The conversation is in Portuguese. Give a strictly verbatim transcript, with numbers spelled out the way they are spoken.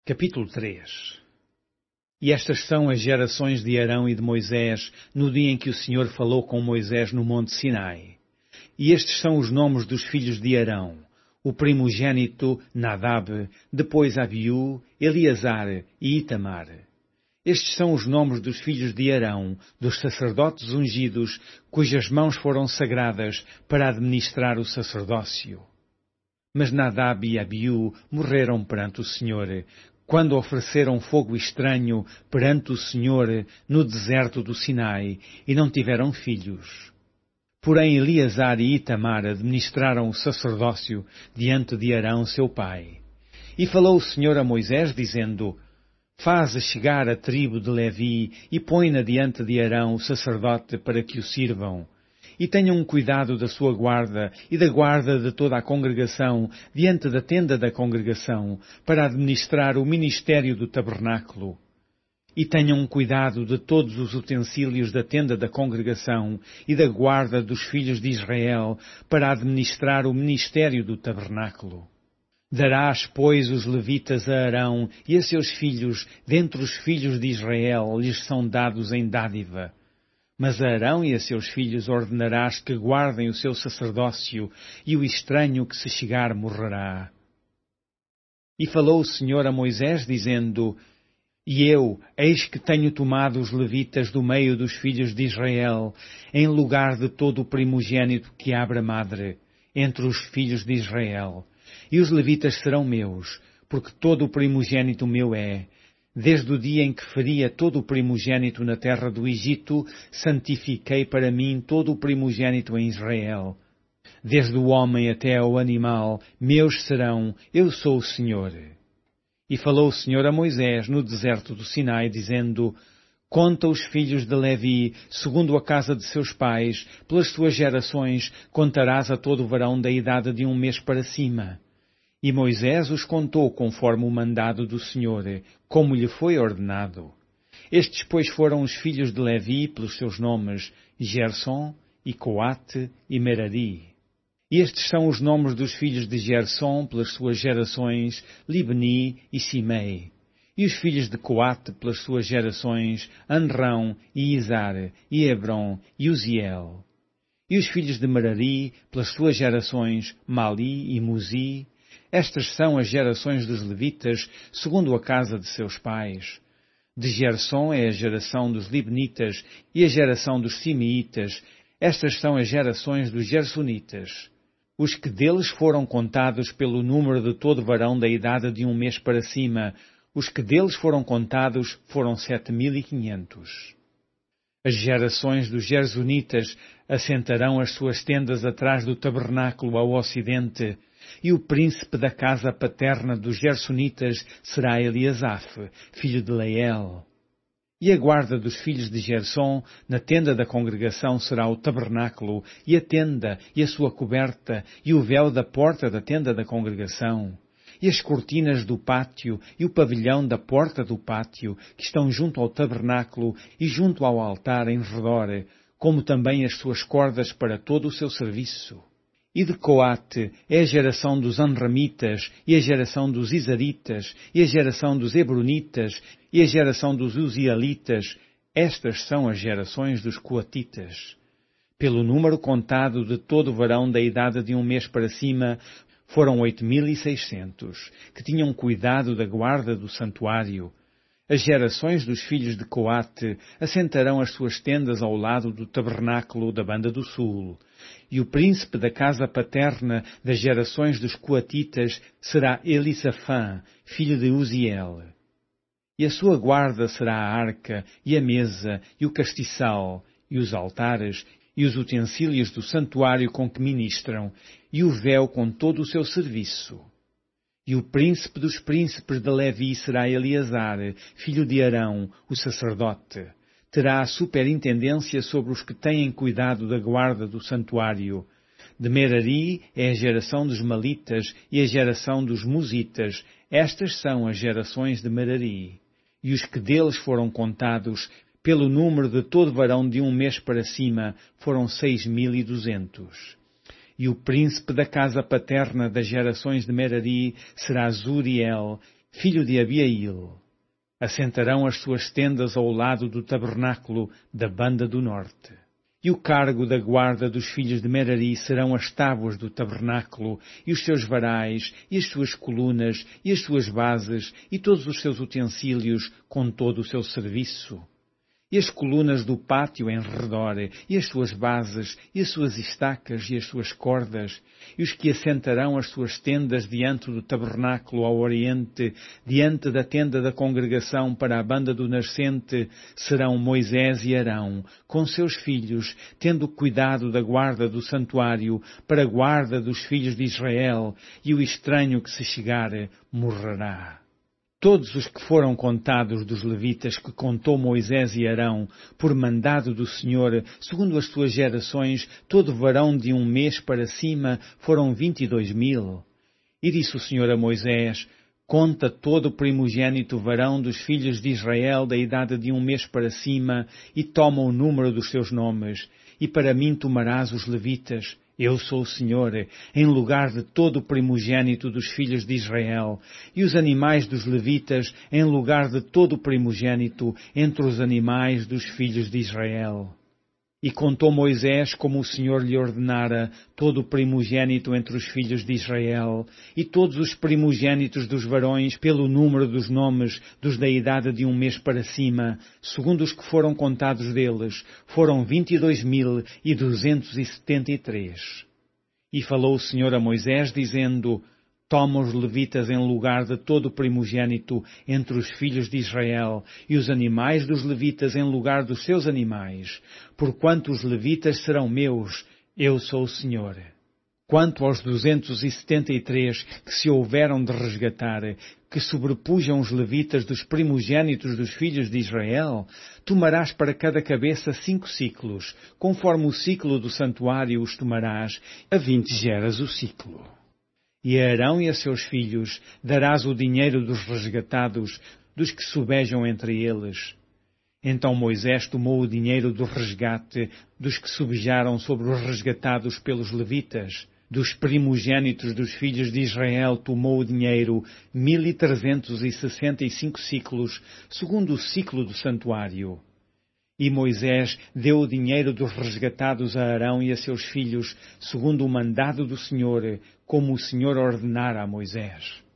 Capítulo três. E estas são as gerações de Arão e de Moisés no dia em que o Senhor falou com Moisés no monte Sinai. E estes são os nomes dos filhos de Arão: o primogênito Nadab, depois Abiú, Eleazar e Itamar. Estes são os nomes dos filhos de Arão, dos sacerdotes ungidos, cujas mãos foram sagradas para administrar o sacerdócio. Mas Nadab e Abiú morreram perante o Senhor, quando ofereceram fogo estranho perante o Senhor no deserto do Sinai, e não tiveram filhos. Porém Eleazar e Itamar administraram o sacerdócio diante de Arão seu pai. E falou o Senhor a Moisés, dizendo: Faze chegar a tribo de Levi e põe-na diante de Arão o sacerdote para que o sirvam. E tenham cuidado da sua guarda e da guarda de toda a congregação diante da tenda da congregação, para administrar o ministério do tabernáculo. E tenham cuidado de todos os utensílios da tenda da congregação e da guarda dos filhos de Israel, para administrar o ministério do tabernáculo. Darás, pois, os levitas a Arão e a seus filhos, dentre os filhos de Israel, lhes são dados em dádiva. Mas a Arão e a seus filhos ordenarás que guardem o seu sacerdócio, e o estranho que se chegar morrerá. E falou o Senhor a Moisés, dizendo: E eu, eis que tenho tomado os levitas do meio dos filhos de Israel, em lugar de todo o primogênito que abre a madre, entre os filhos de Israel. E os levitas serão meus, porque todo o primogênito meu é. Desde o dia em que feria todo o primogênito na terra do Egito, santifiquei para mim todo o primogênito em Israel. Desde o homem até ao animal, meus serão, eu sou o Senhor. E falou o Senhor a Moisés no deserto do Sinai, dizendo: Conta os filhos de Levi, segundo a casa de seus pais, pelas suas gerações, contarás a todo o varão da idade de um mês para cima. E Moisés os contou conforme o mandado do Senhor, como lhe foi ordenado. Estes, pois, foram os filhos de Levi pelos seus nomes, Gersom, e Coate, e Merari. E estes são os nomes dos filhos de Gersom pelas suas gerações, Libni e Simei. E os filhos de Coate pelas suas gerações, Anrão, e Izar, e Hebron, e Uziel. E os filhos de Merari pelas suas gerações, Mali e Muzi. Estas são as gerações dos levitas, segundo a casa de seus pais. De Gersom é a geração dos libnitas e a geração dos simeitas. Estas são as gerações dos gersonitas. Os que deles foram contados pelo número de todo varão da idade de um mês para cima, os que deles foram contados foram sete mil e quinhentos. As gerações dos gersonitas assentarão as suas tendas atrás do tabernáculo ao ocidente, e o príncipe da casa paterna dos gersonitas será Eliasaf, filho de Leel. E a guarda dos filhos de Gersom na tenda da congregação será o tabernáculo, e a tenda, e a sua coberta, e o véu da porta da tenda da congregação, e as cortinas do pátio, e o pavilhão da porta do pátio, que estão junto ao tabernáculo e junto ao altar em redor, como também as suas cordas para todo o seu serviço. E de Coate é a geração dos Anramitas, e a geração dos Izaritas, e a geração dos Hebronitas, e a geração dos Uzielitas. Estas são as gerações dos Coatitas. Pelo número contado de todo o varão da idade de um mês para cima, foram oito mil e seiscentos, que tinham cuidado da guarda do santuário. As gerações dos filhos de Coate assentarão as suas tendas ao lado do tabernáculo da banda do sul. E o príncipe da casa paterna das gerações dos Coatitas será Elisafã, filho de Uziel. E a sua guarda será a arca, e a mesa, e o castiçal, e os altares, e os utensílios do santuário com que ministram, e o véu com todo o seu serviço. E o príncipe dos príncipes de Levi será Eleazar, filho de Arão, o sacerdote. Terá a superintendência sobre os que têm cuidado da guarda do santuário. De Merari é a geração dos Malitas e a geração dos Musitas. Estas são as gerações de Merari. E os que deles foram contados, pelo número de todo varão de um mês para cima, foram seis mil e duzentos. E o príncipe da casa paterna das gerações de Merari será Zuriel, filho de Abiail. Assentarão as suas tendas ao lado do tabernáculo da banda do norte. E o cargo da guarda dos filhos de Merari serão as tábuas do tabernáculo, e os seus varais, e as suas colunas, e as suas bases, e todos os seus utensílios, com todo o seu serviço. E as colunas do pátio em redor, e as suas bases, e as suas estacas, e as suas cordas, e os que assentarão as suas tendas diante do tabernáculo ao oriente, diante da tenda da congregação para a banda do nascente, serão Moisés e Arão, com seus filhos, tendo cuidado da guarda do santuário, para a guarda dos filhos de Israel, e o estranho que se chegar morrerá. Todos os que foram contados dos levitas que contou Moisés e Arão, por mandado do Senhor, segundo as suas gerações, todo varão de um mês para cima, foram vinte e dois mil. E disse o Senhor a Moisés: conta todo o primogênito varão dos filhos de Israel da idade de um mês para cima, e toma o número dos seus nomes, e para mim tomarás os levitas. Eu sou o Senhor, em lugar de todo o primogênito dos filhos de Israel, e os animais dos levitas, em lugar de todo o primogênito entre os animais dos filhos de Israel. E contou Moisés, como o Senhor lhe ordenara, todo o primogênito entre os filhos de Israel, e todos os primogênitos dos varões, pelo número dos nomes dos da idade de um mês para cima, segundo os que foram contados deles, foram vinte e dois mil e duzentos e setenta e três. E falou o Senhor a Moisés, dizendo: toma os levitas em lugar de todo o primogênito entre os filhos de Israel, e os animais dos levitas em lugar dos seus animais, porquanto os levitas serão meus, eu sou o Senhor. Quanto aos duzentos e setenta e três que se houveram de resgatar, que sobrepujam os levitas dos primogênitos dos filhos de Israel, tomarás para cada cabeça cinco ciclos, conforme o ciclo do santuário os tomarás, a vinte geras o ciclo. E a Arão e a seus filhos darás o dinheiro dos resgatados, dos que sobejam entre eles. Então Moisés tomou o dinheiro do resgate dos que sobejaram sobre os resgatados pelos levitas. Dos primogênitos dos filhos de Israel tomou o dinheiro, mil e trezentos e sessenta e cinco ciclos, segundo o ciclo do santuário. E Moisés deu o dinheiro dos resgatados a Arão e a seus filhos, segundo o mandado do Senhor, como o Senhor ordenara a Moisés.